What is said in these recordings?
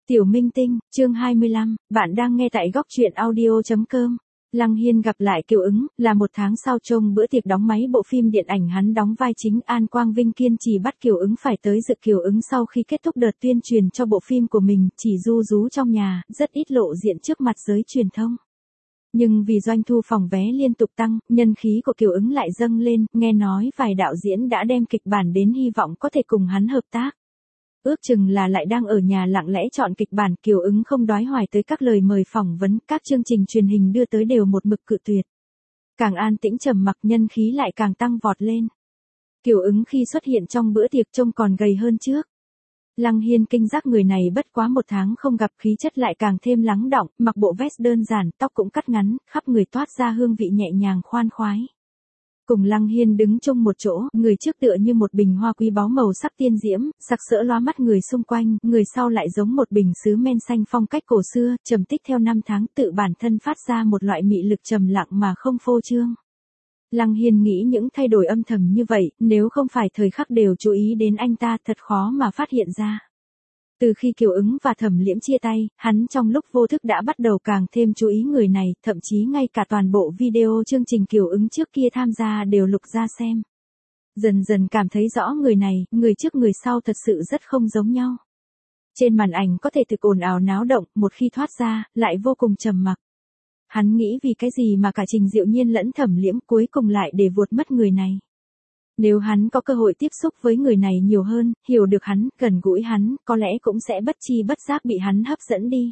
Tiểu Minh Tinh, chương 25, bạn đang nghe tại góc truyện audio.com. Lăng Hiên gặp lại Kiều Ứng, là một tháng sau trông bữa tiệc đóng máy bộ phim điện ảnh hắn đóng vai chính. An Quang Vinh kiên trì bắt Kiều Ứng phải tới dự. Kiều Ứng sau khi kết thúc đợt tuyên truyền cho bộ phim của mình, chỉ ru rú trong nhà, rất ít lộ diện trước mặt giới truyền thông. Nhưng vì doanh thu phòng vé liên tục tăng, nhân khí của Kiều Ứng lại dâng lên, nghe nói vài đạo diễn đã đem kịch bản đến hy vọng có thể cùng hắn hợp tác. Ước chừng là lại đang ở nhà lặng lẽ chọn kịch bản. Kiều Ứng không đoái hoài tới các lời mời phỏng vấn, các chương trình truyền hình đưa tới đều một mực cự tuyệt. Càng an tĩnh trầm mặc, nhân khí lại càng tăng vọt lên. Kiều Ứng khi xuất hiện trong bữa tiệc trông còn gầy hơn trước. Lăng Hiên kinh giác người này bất quá một tháng không gặp, khí chất lại càng thêm lắng đọng, mặc bộ vest đơn giản, tóc cũng cắt ngắn, khắp người toát ra hương vị nhẹ nhàng khoan khoái. Cùng Lăng Hiên đứng chung một chỗ, người trước tựa như một bình hoa quý báu màu sắc tiên diễm, sặc sỡ lóa mắt người xung quanh, người sau lại giống một bình sứ men xanh phong cách cổ xưa, trầm tích theo năm tháng, tự bản thân phát ra một loại mị lực trầm lặng mà không phô trương. Lăng Hiên nghĩ những thay đổi âm thầm như vậy, nếu không phải thời khắc đều chú ý đến anh ta, thật khó mà phát hiện ra. Từ khi Kiều Ứng và Thẩm Liễm chia tay, hắn trong lúc vô thức đã bắt đầu càng thêm chú ý người này, thậm chí ngay cả toàn bộ video chương trình Kiều Ứng trước kia tham gia đều lục ra xem. Dần dần cảm thấy rõ người này, người trước người sau thật sự rất không giống nhau. Trên màn ảnh có thể thực ồn ào náo động, một khi thoát ra, lại vô cùng trầm mặc. Hắn nghĩ vì cái gì mà cả Trình Diệu Nhiên lẫn Thẩm Liễm cuối cùng lại để vuột mất người này. Nếu hắn có cơ hội tiếp xúc với người này nhiều hơn, hiểu được hắn, gần gũi hắn, có lẽ cũng sẽ bất chi bất giác bị hắn hấp dẫn đi.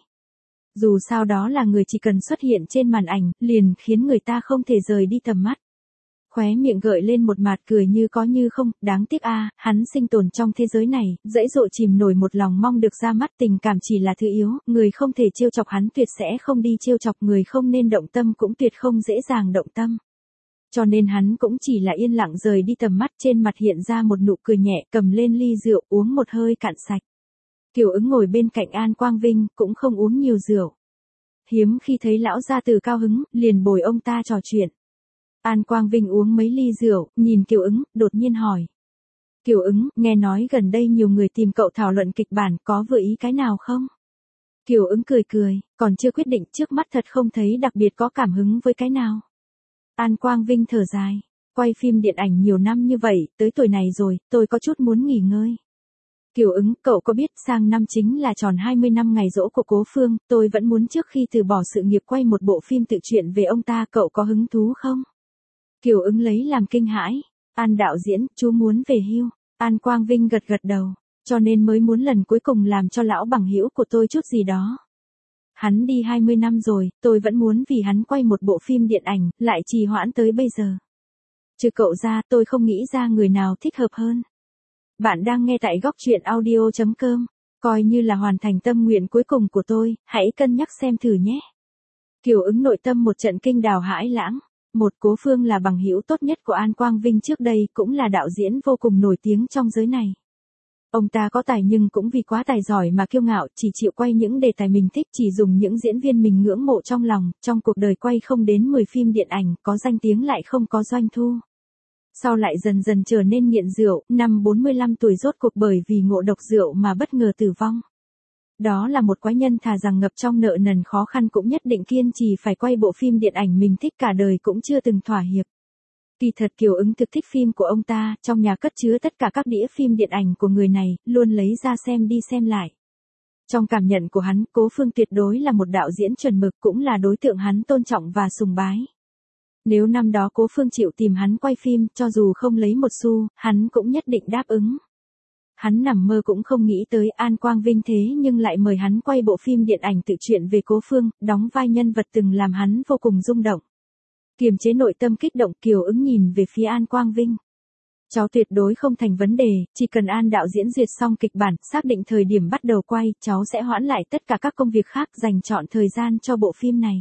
Dù sao đó là người chỉ cần xuất hiện trên màn ảnh, liền khiến người ta không thể rời đi tầm mắt. Khóe miệng gợi lên một mạt cười như có như không, đáng tiếc hắn sinh tồn trong thế giới này, dãy dội chìm nổi một lòng mong được ra mắt, tình cảm chỉ là thứ yếu, người không thể trêu chọc hắn tuyệt sẽ không đi trêu chọc, người không nên động tâm cũng tuyệt không dễ dàng động tâm. Cho nên hắn cũng chỉ là yên lặng rời đi tầm mắt, trên mặt hiện ra một nụ cười nhẹ, cầm lên ly rượu, uống một hơi cạn sạch. Kiều Ứng ngồi bên cạnh An Quang Vinh, cũng không uống nhiều rượu. Hiếm khi thấy lão gia tử cao hứng, liền bồi ông ta trò chuyện. An Quang Vinh uống mấy ly rượu, nhìn Kiều Ứng, đột nhiên hỏi. Kiều Ứng, nghe nói gần đây nhiều người tìm cậu thảo luận kịch bản, có vừa ý cái nào không? Kiều Ứng cười cười, còn chưa quyết định, trước mắt thật không thấy đặc biệt có cảm hứng với cái nào. An Quang Vinh thở dài, quay phim điện ảnh nhiều năm như vậy, tới tuổi này rồi, tôi có chút muốn nghỉ ngơi. Kiều Ứng, cậu có biết sang năm chính là tròn 20 năm ngày giỗ của Cố Phương, tôi vẫn muốn trước khi từ bỏ sự nghiệp quay một bộ phim tự truyện về ông ta, cậu có hứng thú không? Kiều Ứng lấy làm kinh hãi, An đạo diễn, chú muốn về hưu. An Quang Vinh gật gật đầu, cho nên mới muốn lần cuối cùng làm cho lão bằng hữu của tôi chút gì đó. Hắn đi 20 năm rồi, tôi vẫn muốn vì hắn quay một bộ phim điện ảnh, lại trì hoãn tới bây giờ. Trừ cậu ra, tôi không nghĩ ra người nào thích hợp hơn. Bạn đang nghe tại góc truyện audio.com, coi như là hoàn thành tâm nguyện cuối cùng của tôi, hãy cân nhắc xem thử nhé. Kiều Ứng nội tâm một trận kinh đào hãi lãng. Một, Cố Phương là bằng hữu tốt nhất của An Quang Vinh trước đây, cũng là đạo diễn vô cùng nổi tiếng trong giới này. Ông ta có tài nhưng cũng vì quá tài giỏi mà kiêu ngạo, chỉ chịu quay những đề tài mình thích, chỉ dùng những diễn viên mình ngưỡng mộ trong lòng, trong cuộc đời quay không đến 10 phim điện ảnh, có danh tiếng lại không có doanh thu. Sau lại dần dần trở nên nghiện rượu, năm 45 tuổi rốt cuộc bởi vì ngộ độc rượu mà bất ngờ tử vong. Đó là một quái nhân thà rằng ngập trong nợ nần khó khăn cũng nhất định kiên trì phải quay bộ phim điện ảnh mình thích, cả đời cũng chưa từng thỏa hiệp. Kỳ thật Kiều Ứng thực thích phim của ông ta, trong nhà cất chứa tất cả các đĩa phim điện ảnh của người này, luôn lấy ra xem đi xem lại. Trong cảm nhận của hắn, Cố Phương tuyệt đối là một đạo diễn chuẩn mực, cũng là đối tượng hắn tôn trọng và sùng bái. Nếu năm đó Cố Phương chịu tìm hắn quay phim, cho dù không lấy một xu, hắn cũng nhất định đáp ứng. Hắn nằm mơ cũng không nghĩ tới An Quang Vinh thế nhưng lại mời hắn quay bộ phim điện ảnh tự truyện về Cố Phương, đóng vai nhân vật từng làm hắn vô cùng rung động. Kiềm chế nội tâm kích động, Kiều Ứng nhìn về phía An Quang Vinh. Cháu tuyệt đối không thành vấn đề, chỉ cần An đạo diễn duyệt xong kịch bản, xác định thời điểm bắt đầu quay, cháu sẽ hoãn lại tất cả các công việc khác, dành trọn thời gian cho bộ phim này.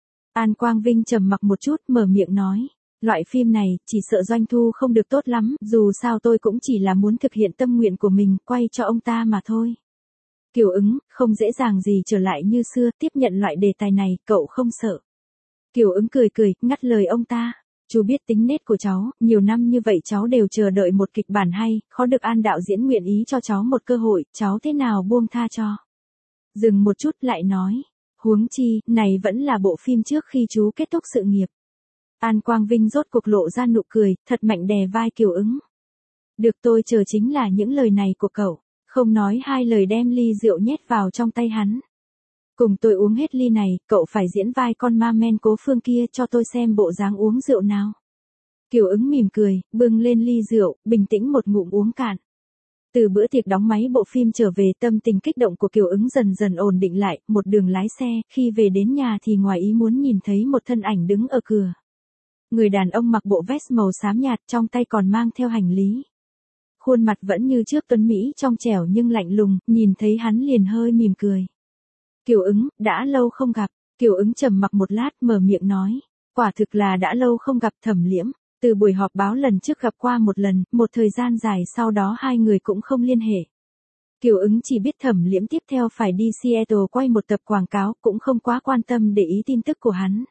An Quang Vinh trầm mặc một chút, mở miệng nói. Loại phim này, chỉ sợ doanh thu không được tốt lắm, dù sao tôi cũng chỉ là muốn thực hiện tâm nguyện của mình, quay cho ông ta mà thôi. Kiều Ứng, không dễ dàng gì trở lại như xưa, tiếp nhận loại đề tài này, cậu không sợ. Kiều Ứng cười cười, ngắt lời ông ta. Chú biết tính nết của cháu, nhiều năm như vậy cháu đều chờ đợi một kịch bản hay, khó được An đạo diễn nguyện ý cho cháu một cơ hội, cháu thế nào buông tha cho. Dừng một chút lại nói. Huống chi, này vẫn là bộ phim trước khi chú kết thúc sự nghiệp. An Quang Vinh rốt cuộc lộ ra nụ cười, thật mạnh đè vai Kiều Ứng. Được, tôi chờ chính là những lời này của cậu. Không nói hai lời đem ly rượu nhét vào trong tay hắn. Cùng tôi uống hết ly này, cậu phải diễn vai con ma men Cố Phương kia cho tôi xem bộ dáng uống rượu nào. Kiều Ứng mỉm cười, bưng lên ly rượu, bình tĩnh một ngụm uống cạn. Từ bữa tiệc đóng máy bộ phim trở về, tâm tình kích động của Kiều Ứng dần dần ổn định lại, một đường lái xe, khi về đến nhà thì ngoài ý muốn nhìn thấy một thân ảnh đứng ở cửa. Người đàn ông mặc bộ vest màu xám nhạt, trong tay còn mang theo hành lý. Khuôn mặt vẫn như trước tuấn mỹ trong trẻo nhưng lạnh lùng, nhìn thấy hắn liền hơi mỉm cười. Kiều Ứng, đã lâu không gặp. Kiều Ứng trầm mặc một lát mở miệng nói. Quả thực là đã lâu không gặp Thẩm Liễm. Từ buổi họp báo lần trước gặp qua một lần, một thời gian dài sau đó hai người cũng không liên hệ. Kiều Ứng chỉ biết Thẩm Liễm tiếp theo phải đi Seattle quay một tập quảng cáo, cũng không quá quan tâm để ý tin tức của hắn.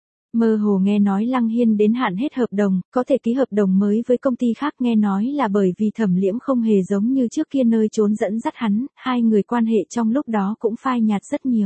Mơ hồ nghe nói Lăng Hiên đến hạn hết hợp đồng, có thể ký hợp đồng mới với công ty khác, nghe nói là bởi vì Thẩm Liễm không hề giống như trước kia nơi trốn dẫn dắt hắn, hai người quan hệ trong lúc đó cũng phai nhạt rất nhiều.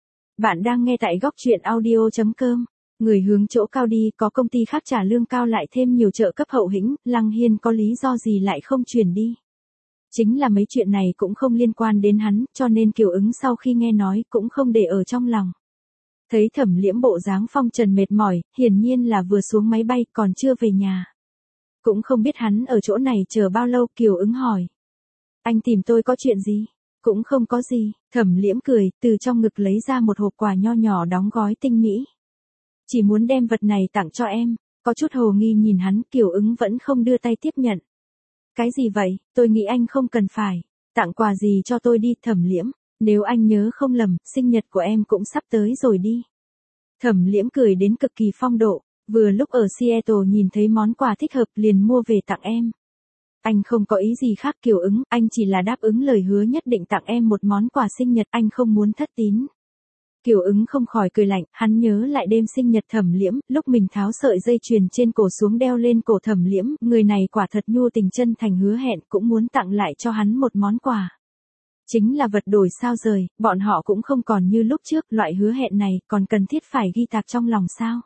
Bạn đang nghe tại góc truyện audio.com. Người hướng chỗ cao đi, có công ty khác trả lương cao lại thêm nhiều trợ cấp hậu hĩnh, Lăng Hiên có lý do gì lại không chuyển đi. Chính là mấy chuyện này cũng không liên quan đến hắn, cho nên Kiều Ứng sau khi nghe nói cũng không để ở trong lòng. Thấy Thẩm Liễm bộ dáng phong trần mệt mỏi, hiển nhiên là vừa xuống máy bay còn chưa về nhà. Cũng không biết hắn ở chỗ này chờ bao lâu, Kiều Ứng hỏi. Anh tìm tôi có chuyện gì? Cũng không có gì, Thẩm Liễm cười, từ trong ngực lấy ra một hộp quà nho nhỏ đóng gói tinh mỹ. Chỉ muốn đem vật này tặng cho em. Có chút hồ nghi nhìn hắn, Kiều Ứng vẫn không đưa tay tiếp nhận. Cái gì vậy, tôi nghĩ anh không cần phải. Tặng quà gì cho tôi đi, Thẩm Liễm. Nếu anh nhớ không lầm, sinh nhật của em cũng sắp tới rồi đi. Thẩm Liễm cười đến cực kỳ phong độ, vừa lúc ở Seattle nhìn thấy món quà thích hợp liền mua về tặng em. Anh không có ý gì khác Kiều Ứng, anh chỉ là đáp ứng lời hứa nhất định tặng em một món quà sinh nhật, anh không muốn thất tín. Kiều Ứng không khỏi cười lạnh, hắn nhớ lại đêm sinh nhật Thẩm Liễm, lúc mình tháo sợi dây chuyền trên cổ xuống đeo lên cổ Thẩm Liễm, người này quả thật nhu tình chân thành hứa hẹn cũng muốn tặng lại cho hắn một món quà. Chính là vật đổi sao rời, bọn họ cũng không còn như lúc trước, loại hứa hẹn này còn cần thiết phải ghi tạc trong lòng sao.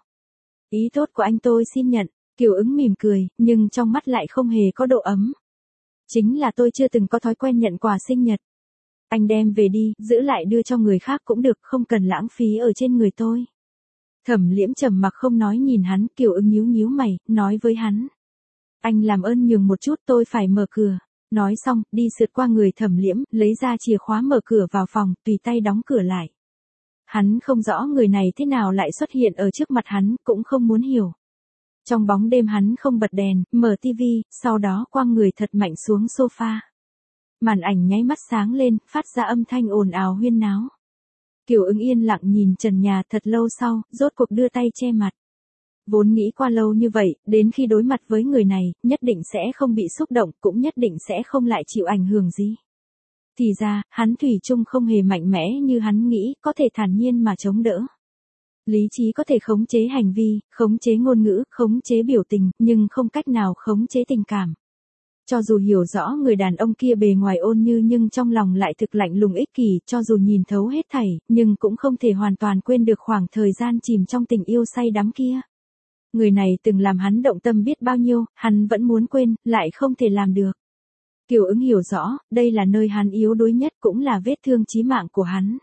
Ý tốt của anh tôi xin nhận, Kiều Ứng mỉm cười, nhưng trong mắt lại không hề có độ ấm. Chính là tôi chưa từng có thói quen nhận quà sinh nhật. Anh đem về đi, giữ lại đưa cho người khác cũng được, không cần lãng phí ở trên người tôi. Thẩm Liễm trầm mặc không nói nhìn hắn, Kiều Ứng nhíu nhíu mày, nói với hắn. Anh làm ơn nhường một chút, tôi phải mở cửa. Nói xong, đi sượt qua người Thẩm Liễm, lấy ra chìa khóa mở cửa vào phòng, tùy tay đóng cửa lại. Hắn không rõ người này thế nào lại xuất hiện ở trước mặt hắn, cũng không muốn hiểu. Trong bóng đêm hắn không bật đèn, mở tivi, sau đó quăng người thật mạnh xuống sofa. Màn ảnh nháy mắt sáng lên, phát ra âm thanh ồn ào huyên náo. Kiều Ứng yên lặng nhìn trần nhà, thật lâu sau, rốt cuộc đưa tay che mặt. Vốn nghĩ qua lâu như vậy, đến khi đối mặt với người này, nhất định sẽ không bị xúc động, cũng nhất định sẽ không lại chịu ảnh hưởng gì. Thì ra, hắn thủy chung không hề mạnh mẽ như hắn nghĩ, có thể thản nhiên mà chống đỡ. Lý trí có thể khống chế hành vi, khống chế ngôn ngữ, khống chế biểu tình, nhưng không cách nào khống chế tình cảm. Cho dù hiểu rõ người đàn ông kia bề ngoài ôn như nhưng trong lòng lại thực lạnh lùng ích kỷ, cho dù nhìn thấu hết thảy, nhưng cũng không thể hoàn toàn quên được khoảng thời gian chìm trong tình yêu say đắm kia. Người này từng làm hắn động tâm biết bao nhiêu, hắn vẫn muốn quên, lại không thể làm được. Kiều Ứng hiểu rõ, đây là nơi hắn yếu đuối nhất, cũng là vết thương chí mạng của hắn.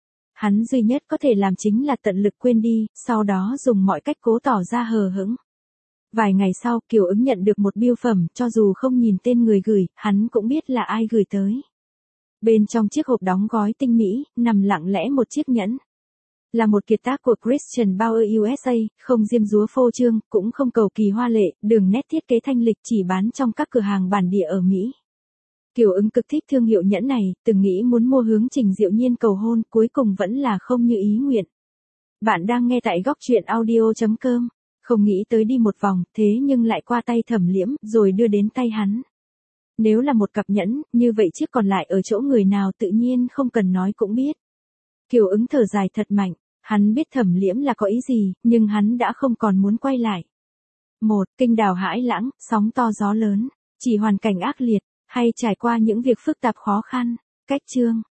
Hắn duy nhất có thể làm chính là tận lực quên đi, sau đó dùng mọi cách cố tỏ ra hờ hững. Vài ngày sau, Kiều Ứng nhận được một bưu phẩm, cho dù không nhìn tên người gửi, hắn cũng biết là ai gửi tới. Bên trong chiếc hộp đóng gói tinh mỹ, nằm lặng lẽ một chiếc nhẫn. Là một kiệt tác của Christian Bauer USA, không diêm dúa phô trương, cũng không cầu kỳ hoa lệ, đường nét thiết kế thanh lịch, chỉ bán trong các cửa hàng bản địa ở Mỹ. Kiều Ứng cực thích thương hiệu nhẫn này, từng nghĩ muốn mua hướng Trình Diệu Nhiên cầu hôn, cuối cùng vẫn là không như ý nguyện. Bạn đang nghe tại góc truyện audio.com. Không nghĩ tới đi một vòng, thế nhưng lại qua tay Thẩm Liễm, rồi đưa đến tay hắn. Nếu là một cặp nhẫn, như vậy chiếc còn lại ở chỗ người nào tự nhiên không cần nói cũng biết. Kiều Ứng thở dài thật mạnh, hắn biết Thẩm Liễm là có ý gì, nhưng hắn đã không còn muốn quay lại. Kinh đào hãi lãng, sóng to gió lớn, chỉ hoàn cảnh ác liệt, hay trải qua những việc phức tạp khó khăn. Cách chương.